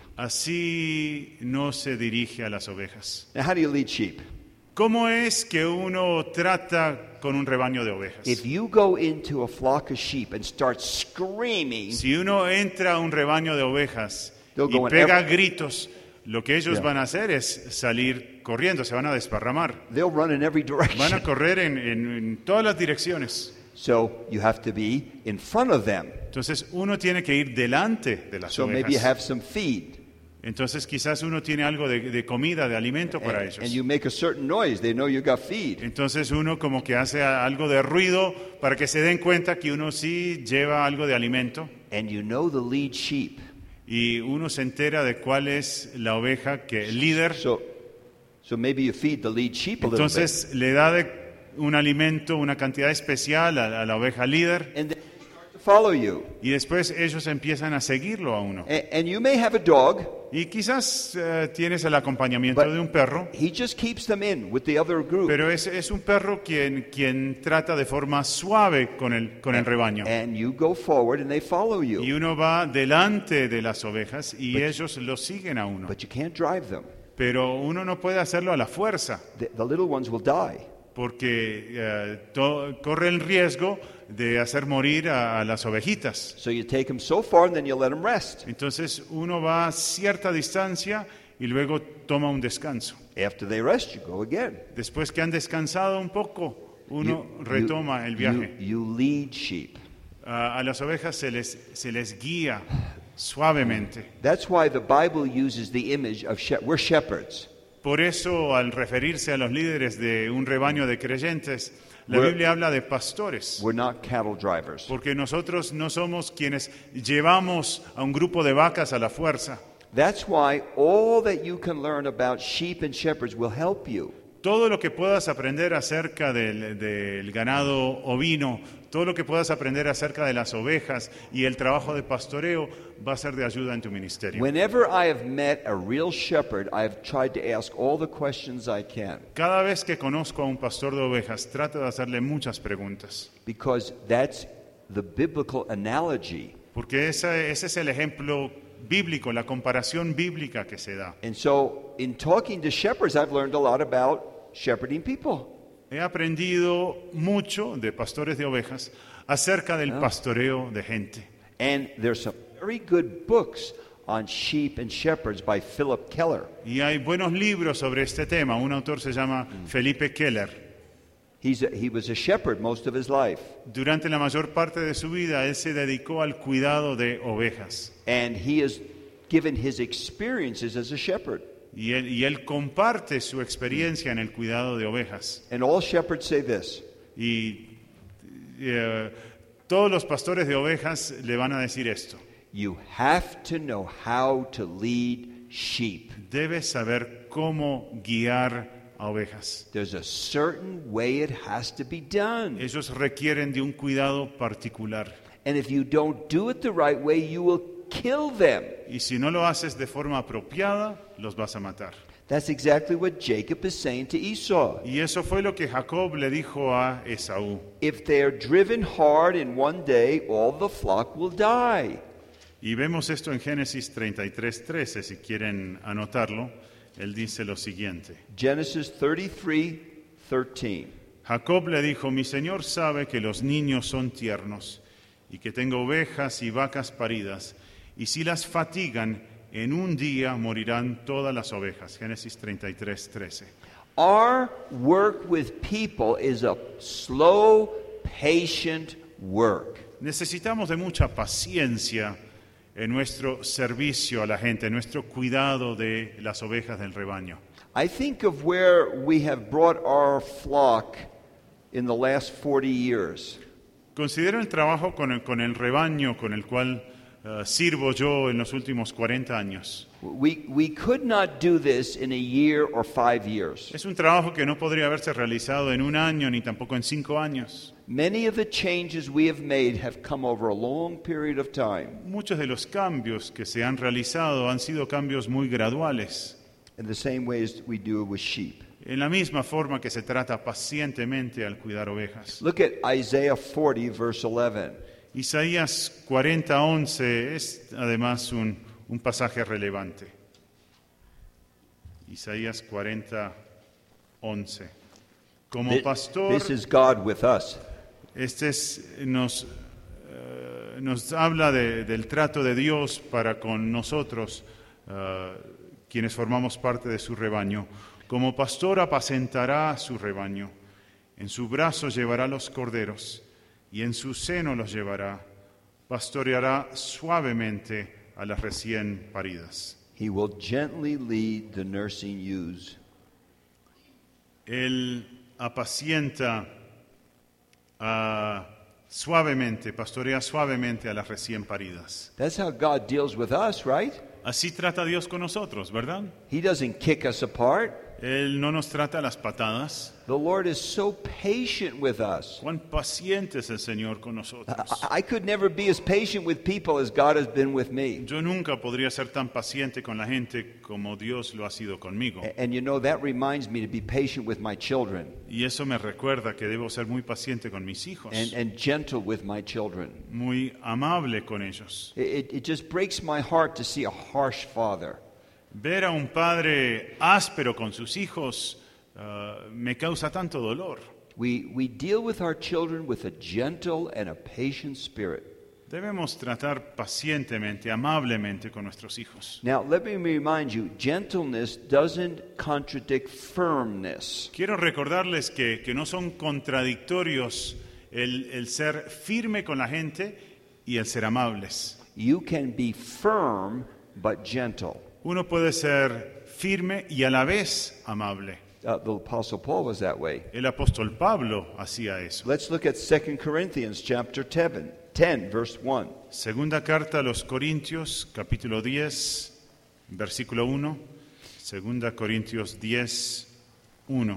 Así no se dirige a las ovejas. Now, how do you lead sheep? ¿Cómo es que uno trata con un rebaño de ovejas? If you go into a flock of sheep and start screaming, Si uno entra a un rebaño de ovejas They'll y go in pega every- gritos, lo que ellos Yeah. van a hacer es salir corriendo, se van a desparramar. they'll run in every Van a direction. correr en, en- en todas las direcciones. So you have to be in front of them. Entonces uno tiene que ir delante de las So maybe you ovejas. have some feed. Entonces quizás uno tiene algo de, de comida, de alimento para And, ellos. and you make a certain noise. They know you got feed. Entonces uno como que hace algo de ruido para que se den cuenta que uno sí lleva algo de alimento. And you know the lead sheep. Y uno se entera de cuál es la oveja que el líder. So, so maybe you feed the lead sheep a little bit. Entonces le da de un alimento, una cantidad especial a, a la oveja líder. And then they start to follow you. Y después ellos empiezan a seguirlo a uno. And, and you may have a dog, Y quizás eh, tienes el acompañamiento But- de un perro. he just keeps them in with the other group. Pero es, es un perro quien, quien trata de forma suave con el, con el rebaño. And you go forward and they follow Y you. uno va delante de las ovejas y ellos lo siguen a uno. But you can't drive them. Pero uno no puede hacerlo a la fuerza, The, the little ones will die. porque eh, to- corre el riesgo de hacer morir a, a las ovejitas. So you take them so far and then you let them rest. Entonces uno va a cierta distancia y luego toma un descanso. After they rest, you go again. Después que han descansado un poco, uno You- retoma you- el viaje. You, you lead sheep. A, a las ovejas se les, se les guía suavemente. That's why the Bible uses the image of she- we're shepherds. Por eso, al referirse a los líderes de un rebaño de creyentes, la We're- Biblia habla de pastores. We're not cattle drivers. Porque nosotros no somos quienes llevamos a un grupo de vacas a la fuerza. That's why all that you can learn about sheep and shepherds will help you. todo lo que puedas aprender acerca del, del ganado ovino, todo lo que puedas aprender acerca de las ovejas y el trabajo de pastoreo va a ser de ayuda en tu ministerio. Whenever I have met a real shepherd, I have tried to ask all the questions I can, Cada vez que conozco a un pastor de ovejas, trato de hacerle muchas preguntas, because that's the biblical analogy. porque ese, ese es el ejemplo bíblico, la comparación bíblica que se da. And so, in talking to shepherds, I've learned a lot about shepherding people. He aprendido mucho de pastores de ovejas acerca del pastoreo de gente. And there's some very good books on sheep and shepherds by Philip Keller. Y hay buenos libros sobre este tema. Un autor se llama Felipe Keller. He's a, he was a shepherd most of his life. Durante la mayor parte de su vida, él se dedicó al cuidado de ovejas. And he has given his experiences as a shepherd. Y él, y él comparte su experiencia en el cuidado de ovejas. And all shepherds say this: Y eh, todos los pastores de ovejas le van a decir esto. you have to know how to lead sheep. Debes saber cómo guiar a ovejas. There's a certain way it has to be done. Ellos requieren de un cuidado particular. And if you don't do it the right way, you will kill them. Y si no lo haces de forma apropiada, los vas a matar. That's exactly what Jacob is saying to Esau. Y eso fue lo que Jacob le dijo a Esaú. If they are driven hard in one day, all the flock will die. Y vemos esto en Génesis treinta y tres, trece, si quieren anotarlo. Él dice lo siguiente. Genesis thirty-three thirteen. Jacob le dijo, mi señor sabe que los niños son tiernos y que tengo ovejas y vacas paridas, y si las fatigan, en un día morirán todas las ovejas. Génesis treinta y tres, trece. Our work with people is a slow, patient work. Necesitamos de mucha paciencia en nuestro servicio a la gente, en nuestro cuidado de las ovejas del rebaño. I think of where we have brought our flock in the last forty years. Considero el trabajo con el, con el rebaño con el cual uh, sirvo yo en los últimos cuarenta años. We, we could not do this in a year or five years. Es un trabajo que no podría haberse realizado en un año ni tampoco en cinco años. Many of the changes we have made have come over a long period of time. Muchos de los cambios que se han realizado han sido cambios muy graduales, In the same way as we do with sheep. en la misma forma que se trata pacientemente al cuidar ovejas. Look at Isaiah forty, verse eleven. Isaías cuarenta, once es además un, un pasaje relevante. Isaías cuarenta, once. Como Thi- pastor, This is God with us. este es, nos, eh, nos habla de- del trato de Dios para con nosotros, eh, quienes formamos parte de su rebaño. Como pastor apacentará su rebaño, en su brazo llevará los corderos y en su seno los llevará, pastoreará suavemente a las recién paridas. He will gently lead the nursing ewes. Él apacienta ah, suavemente, pastorea suavemente a las recién paridas. That's how God deals with us, right? Así trata Dios con nosotros, ¿verdad? He doesn't kick us apart. Él no nos trata a las patadas. The Lord is so patient with us. Cuán paciente es el Señor con nosotros. I, I could never be as patient with people as God has been with me. Yo nunca podría ser tan paciente con la gente como Dios lo ha sido conmigo. A- And you know, that reminds me to be patient with my children Y eso me recuerda que debo ser muy paciente con mis hijos, and, and gentle with my children. muy amable con ellos. It, it just breaks my heart to see a harsh father. Ver a un padre áspero con sus hijos ah, me causa tanto dolor. We, we deal with our children with a gentle and a patient spirit. Debemos tratar pacientemente, amablemente con nuestros hijos. Now, let me remind you, gentleness doesn't contradict firmness. Quiero recordarles que, que no son contradictorios el, el ser firme con la gente y el ser amables. You can be firm but gentle. Uno puede ser firme y a la vez amable. Uh, the Apostle Paul was that way. El apóstol Pablo hacía eso. Let's look at Second Corinthians chapter ten, ten, verse one. Segunda carta a los Corintios, capítulo diez, versículo uno. Segunda Corintios diez, uno.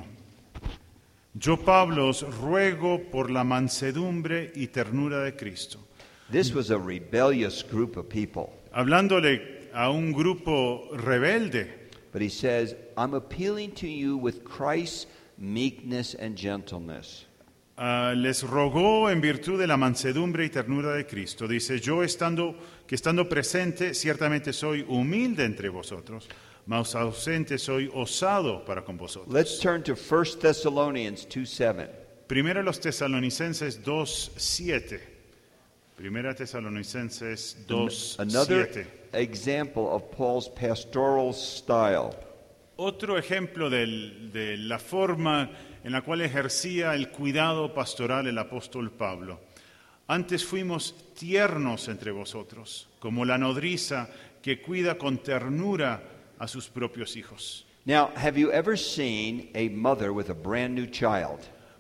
Yo, Pablo, os ruego por la mansedumbre y ternura de Cristo. This was a rebellious group of people. Hablándole a un grupo rebelde, But he says, I'm appealing to you with Christ's meekness and gentleness. uh, les rogó en virtud de la mansedumbre y ternura de Cristo. Dice, yo estando, que estando presente, ciertamente soy humilde entre vosotros, mas ausente soy osado para con vosotros. Let's turn to First Thessalonians two seven. Primero los Tesalonicenses dos siete. Primera Tesalonicenses dos Another siete. example of Paul's pastoral style. Otro ejemplo del- de la forma en la cual ejercía el cuidado pastoral el apóstol Pablo. Antes fuimos tiernos entre vosotros, como la nodriza que cuida con ternura a sus propios hijos. Now, have you ever seen a mother with a brand new child?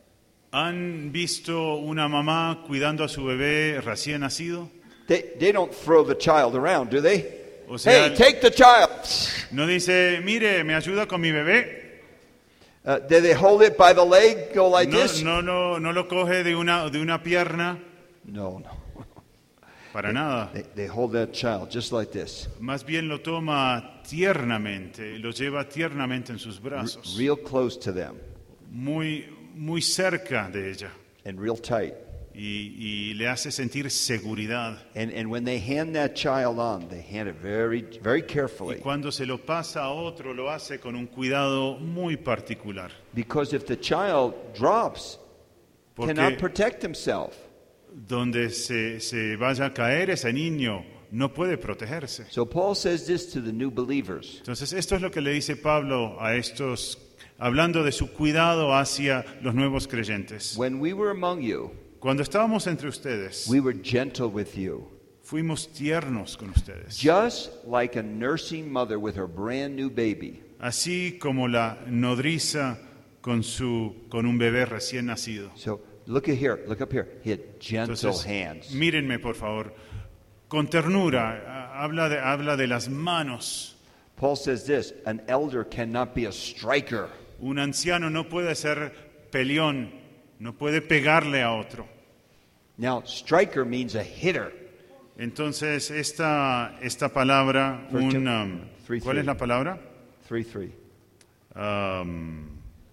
¿Han visto una mamá cuidando a su bebé recién nacido? They, they don't throw the child around, do they? O sea, Hey, take the child. no dice, mire, ¿me ayuda con mi bebé? Uh, do they hold it by the leg, go like No, this? no, no, no lo coge de una, de una pierna, No, no. para nada. They, they hold that child just like this, Más bien lo toma tiernamente, lo lleva tiernamente en sus r- brazos, real close to them muy, muy cerca de ella, and real tight. y, y le hace sentir seguridad. And, and when they hand that child on, they hand it very, very Y carefully. cuando se lo pasa a otro, lo hace con un cuidado muy particular. Because if the child drops, cannot Porque protect himself. donde se, se vaya a caer ese niño, no puede protegerse. So Paul says this to the new believers. Entonces, esto es lo que le dice Pablo a estos, hablando de su cuidado hacia los nuevos creyentes. When we were among you, Cuando estábamos entre ustedes, we were gentle with you, fuimos tiernos con ustedes. just like a nursing mother with her brand new baby. Así como la nodriza con, su, con un bebé recién nacido. So look at here, look up here. He had gentle Entonces, hands. mírenme por favor, con ternura, a- habla de, habla de las manos. Paul says this, an elder cannot be a striker. Un anciano no puede ser peleón, no puede pegarle a otro. Now, striker means a hitter. Entonces, esta, esta palabra, For un, Tim- um, three, ¿cuál three. es la palabra? three three. Um,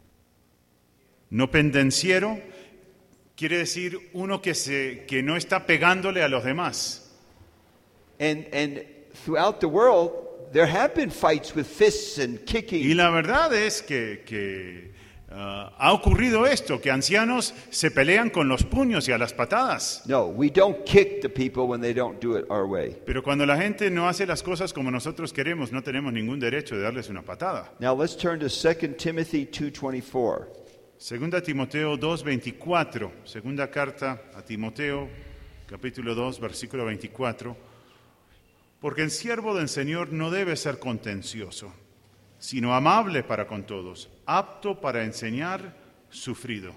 no pendenciero, quiere decir uno que, se, que no está pegándole a los demás. And, and throughout the world, there have been fights with fists and Y kicking. la verdad es que, que ah, ha ocurrido esto, que ancianos se pelean con los puños y a las patadas. No, we don't kick the people when they don't do it our way. Pero cuando la gente no hace las cosas como nosotros queremos, no tenemos ningún derecho de darles una patada. Now let's turn to Second Timothy two twenty-four. Segunda Timoteo dos veinticuatro, segunda carta a Timoteo, capítulo dos, versículo veinticuatro. Porque el siervo del Señor no debe ser contencioso, sino amable para con todos, apto para enseñar, sufrido.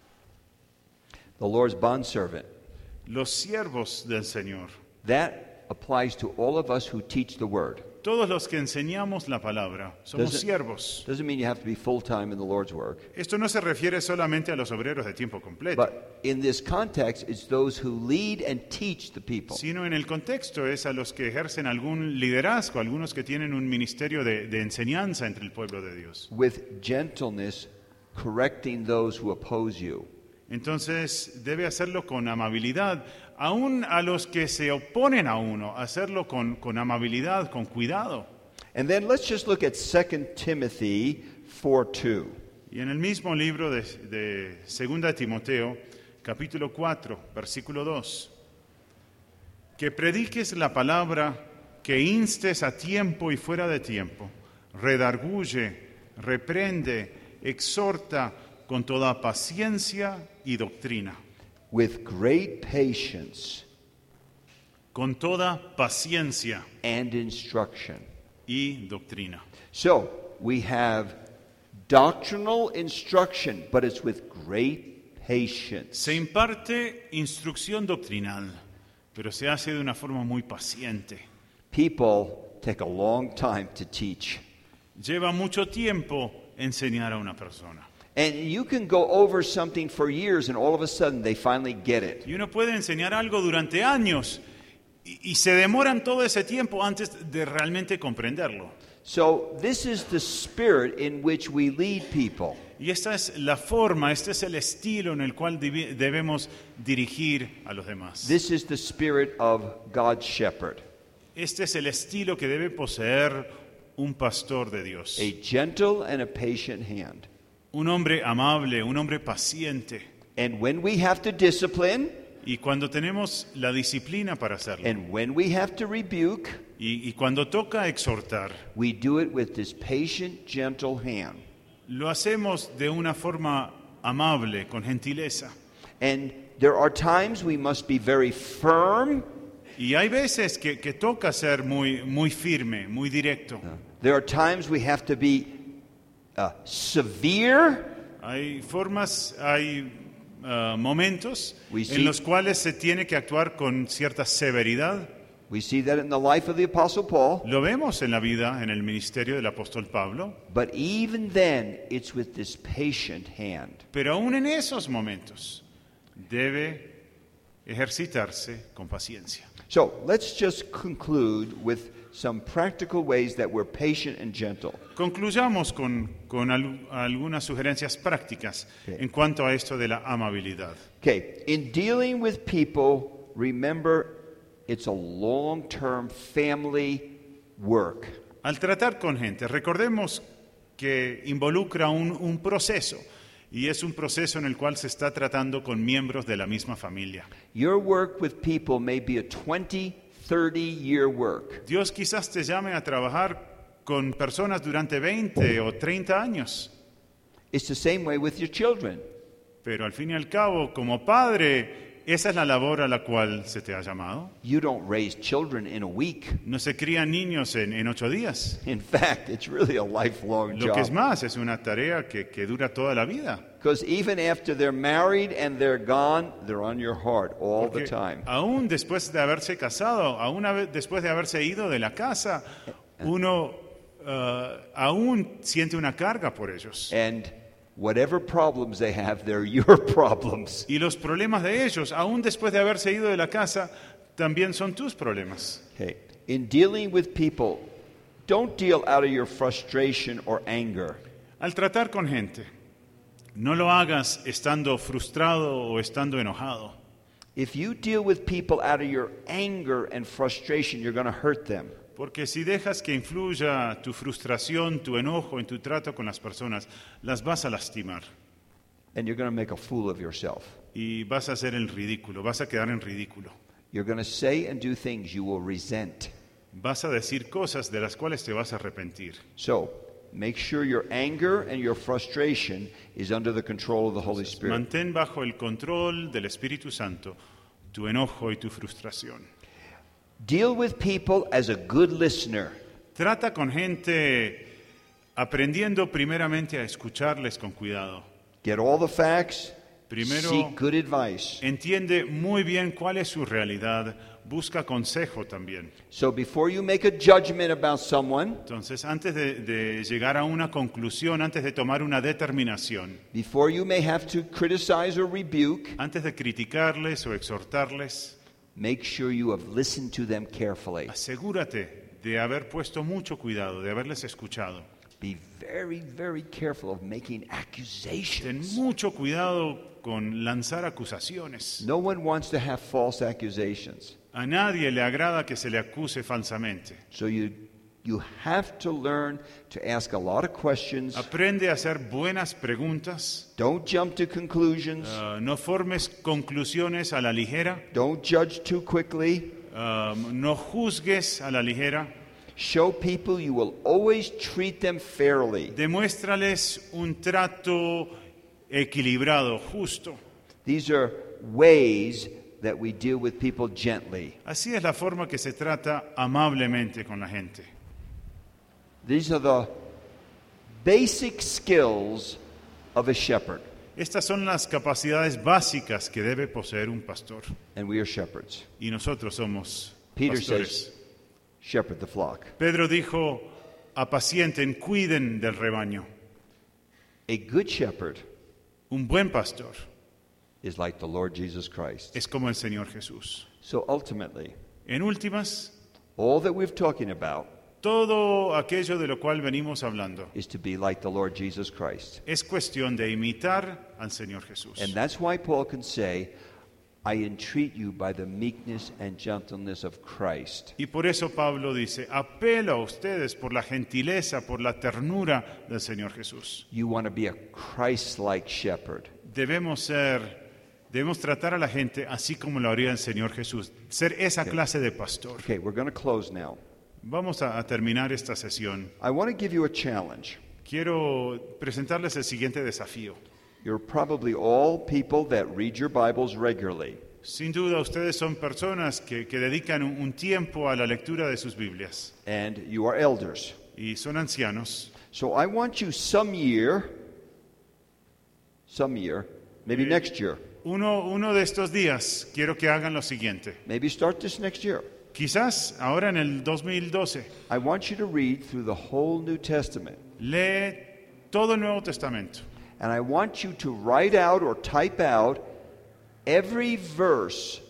The Lord's bondservant. Los siervos del Señor, That applies to all of us who teach the word. todos los que enseñamos la palabra, somos Doesn't- siervos. Doesn't mean you have to be full time in the Lord's work. Esto no se refiere solamente a los obreros de tiempo completo, But in this context, it's those who lead and teach the people. sino en el contexto es a los que ejercen algún liderazgo, algunos que tienen un ministerio de, de enseñanza entre el pueblo de Dios. With gentleness, correcting those who oppose you. Entonces debe hacerlo con amabilidad, aún a los que se oponen a uno, hacerlo con, con amabilidad, con cuidado. And then let's just look at Second Timothy four two. Y en el mismo libro de, de Segunda Timoteo, capítulo cuatro, versículo dos, que prediques la palabra, que instes a tiempo y fuera de tiempo, redarguye, reprende, exhorta con toda paciencia y doctrina. With great patience Con toda paciencia and instruction. y doctrina. So, we have doctrinal instruction, but it's with great patience. Se imparte instrucción doctrinal, pero se hace de una forma muy paciente. People take a long time to teach. Lleva mucho tiempo enseñar a una persona. And you can go over something for years and all of a sudden they finally get it. Y uno puede enseñar algo durante años y, y se demoran todo ese tiempo antes de realmente comprenderlo. So this is the spirit in which we lead people. Y esta es la forma, este es el estilo en el cual divi- debemos dirigir a los demás. This is the spirit of God's shepherd. Este es el estilo que debe poseer un pastor de Dios. A gentle and a patient hand. Un hombre amable, un hombre paciente. And when we have to discipline, Y cuando tenemos la disciplina para hacerlo, and when we have to rebuke, y, y cuando toca exhortar, we do it with this patient, gentle hand. lo hacemos de una forma amable, con gentileza. And there are times we must be very firm. Y hay veces que, que toca ser muy, muy firme, muy directo. There are times we have to be uh, severe. Hay formas, hay uh, momentos We see- en los cuales se tiene que actuar con cierta severidad. We see that in the life of the Apostle Paul. Lo vemos en la vida, en el ministerio del apóstol Pablo, But even then, it's with this patient hand. pero aún en esos momentos debe ejercitarse con paciencia. So let's just conclude with some practical ways that we're patient and gentle. Concluyamos con, con al- algunas sugerencias prácticas Sí. en cuanto a esto de la amabilidad. Okay, in dealing with people, remember it's a long-term family work. Al tratar con gente, recordemos que involucra un, un proceso, y es un proceso en el cual se está tratando con miembros de la misma familia. Your work with people may be a twenty, thirty year work. Dios quizás te llame a trabajar con personas durante veinte o treinta años, It's the same way with your children. pero al fin y al cabo, como padre, esa es la labor a la cual se te ha llamado. You don't raise children in a week. No se crían niños en, en ocho días. In fact, it's really a lifelong Lo que es job. más, es una tarea que, que dura toda la vida. Because even after they're married and they're gone, they're on your heart all the Porque time. aún después de haberse casado, aún ave- después de haberse ido de la casa, uno uh, aún siente una carga por ellos. And whatever problems they have, they're your problems. Y los problemas de ellos, aún después de haberse ido de la casa, también son tus problemas. Okay. In dealing with people, don't deal out of your frustration or anger. Al tratar con gente, no lo hagas estando frustrado o estando enojado. If you deal with people out of your anger and frustration, you're going to hurt them. Porque si dejas que influya tu frustración, tu enojo en tu trato con las personas, las vas a lastimar And you're going to make a fool of yourself. y vas a hacer el ridículo, vas a quedar en ridículo. You're going to say and do things you will resent. Vas a decir cosas de las cuales te vas a arrepentir. So, make sure your anger and your frustration is under the control of the Holy Spirit. Mantén bajo el control del Espíritu Santo tu enojo y tu frustración. Deal with people as a good listener. Trata con gente aprendiendo primeramente a escucharles con cuidado. Get all the facts. Primero, Seek good advice. entiende muy bien cuál es su realidad, busca consejo también. So before you make a judgment about someone, Entonces, antes de, de llegar a una conclusión, antes de tomar una determinación, before you may have to criticize or rebuke, antes de criticarles o exhortarles, make sure you have listened to them carefully. asegúrate de haber puesto mucho cuidado, de haberles escuchado. Be very, very careful of making Ten accusations. mucho cuidado con lanzar acusaciones. No one wants to have false accusations. A nadie le agrada que se le acuse falsamente. So you you have to learn to ask a lot of questions. Aprende a hacer buenas preguntas. Don't jump to conclusions. Uh, no formes conclusiones a la ligera. Don't judge too quickly. Uh, no juzgues a la ligera. Show people you will always treat them fairly. Demuéstrales un trato equilibrado, justo. These are ways that we deal with people gently. Así es la forma que se trata amablemente con la gente. These are the basic skills of a shepherd, Estas son las capacidades básicas que debe poseer un pastor. and we are shepherds. Y nosotros somos Peter pastores. says, shepherd the flock. Pedro dijo, apacienten, cuiden del rebaño. A good shepherd Un buen pastor is like the Lord Jesus Christ. es como el Señor Jesús. So ultimately, En últimas, all that we're talking about todo aquello de lo cual venimos hablando is to be like the Lord Jesus Christ. es cuestión de imitar al Señor Jesús. And that's why Paul can say, I entreat you by the meekness and gentleness of Christ. Y por eso Pablo dice, apelo a ustedes por la gentileza, por la ternura del Señor Jesús. You want to be a Christ-like shepherd. Debemos ser, debemos tratar a la gente así como lo haría el Señor Jesús, ser esa clase de pastor. Okay, we're going to close now. Vamos a, a terminar esta sesión. I want to give you a challenge. Quiero presentarles el siguiente desafío. You're probably all people that read your Bibles regularly. Sin duda ustedes son personas que, que dedican un, un tiempo a la lectura de sus Biblias And you are elders. y son ancianos. So I want you some year, some year, maybe next year, Uno, uno de estos días quiero que hagan lo siguiente. maybe start this next year. Quizás ahora en el dos mil doce, I want you to read through the whole New Testament. lee todo el Nuevo Testamento. And I want you to write out or type out every verse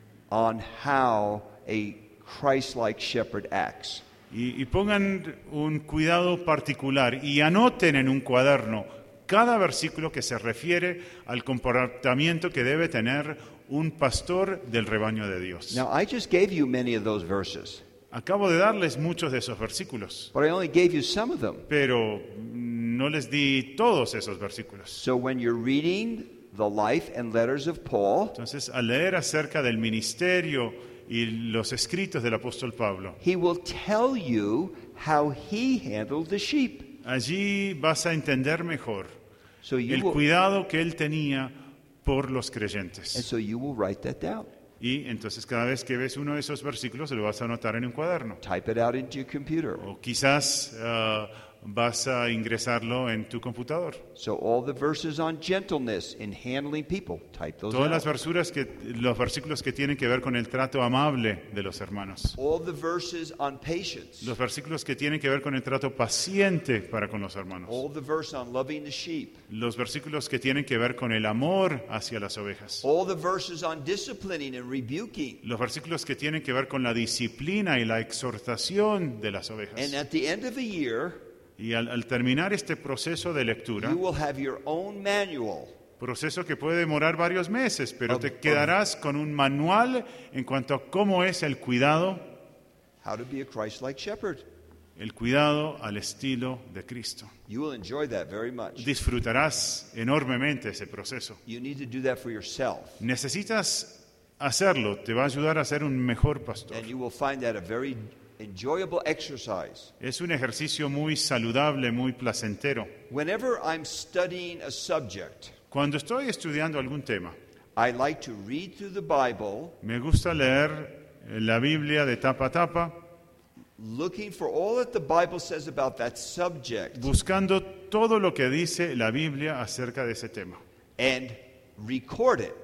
on how a Christ-like shepherd acts. Y, y pongan un cuidado particular y anoten en un cuaderno cada versículo que se refiere al comportamiento que debe tener un pastor del rebaño de Dios. Now, I just gave you many of those verses, Acabo de darles muchos de esos versículos, but I only gave you some of them. pero no les di todos esos versículos. So when you're reading the life and letters of Paul, Entonces, al leer acerca del ministerio y los escritos del apóstol Pablo, he will tell you how he handled the sheep. allí vas a entender mejor So you el will, cuidado que él tenía por los and creyentes. so you will write that down. Y entonces cada vez que ves uno de esos versículos lo vas a anotar en un cuaderno. Type it out into your computer. O quizás ah, vas a ingresarlo en tu computador. So all the verses on gentleness in handling people, type those Todas las out. versuras que, los versículos que tienen que ver con el trato amable de los hermanos. All the verses on patience. Los versículos que tienen que ver con el trato paciente para con los hermanos. All the verse on loving the sheep. Los versículos que tienen que ver con el amor hacia las ovejas. All the verses on disciplining and rebuking. Los versículos que tienen que ver con la disciplina y la exhortación de las And ovejas. at the end of the year, Y al, al terminar este proceso de lectura, you will have your own manual proceso que puede demorar varios meses, pero Of- te quedarás con un manual en cuanto a cómo es el cuidado, how to be a Christ-like shepherd. el cuidado al estilo de Cristo. You will enjoy that very much. Disfrutarás enormemente ese proceso. You need to do that for yourself. Necesitas hacerlo, te va a ayudar a ser un mejor pastor. And you will find that a very enjoyable exercise. Es un ejercicio muy saludable, muy placentero. Whenever I'm studying a subject, Cuando estoy estudiando algún tema, I like to read through the Bible, me gusta leer la Biblia de tapa a tapa, looking for all that the Bible says about that subject, buscando todo lo que dice la Biblia acerca de ese tema. and record it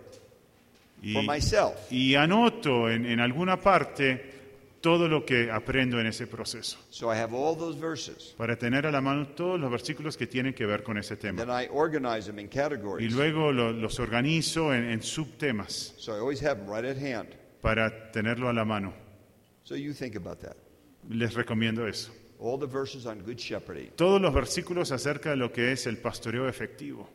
Y, for myself. y anoto en, en alguna parte todo lo que aprendo en ese proceso, So I have all those verses. para tener a la mano todos los versículos que tienen que ver con ese tema. Then I organize them in Y categories. luego lo- los organizo en, en subtemas So I always have them right at hand. para tenerlo a la mano. So you think about that. Les recomiendo eso. All the verses on good shepherding. Todos los versículos acerca de lo que es el pastoreo efectivo.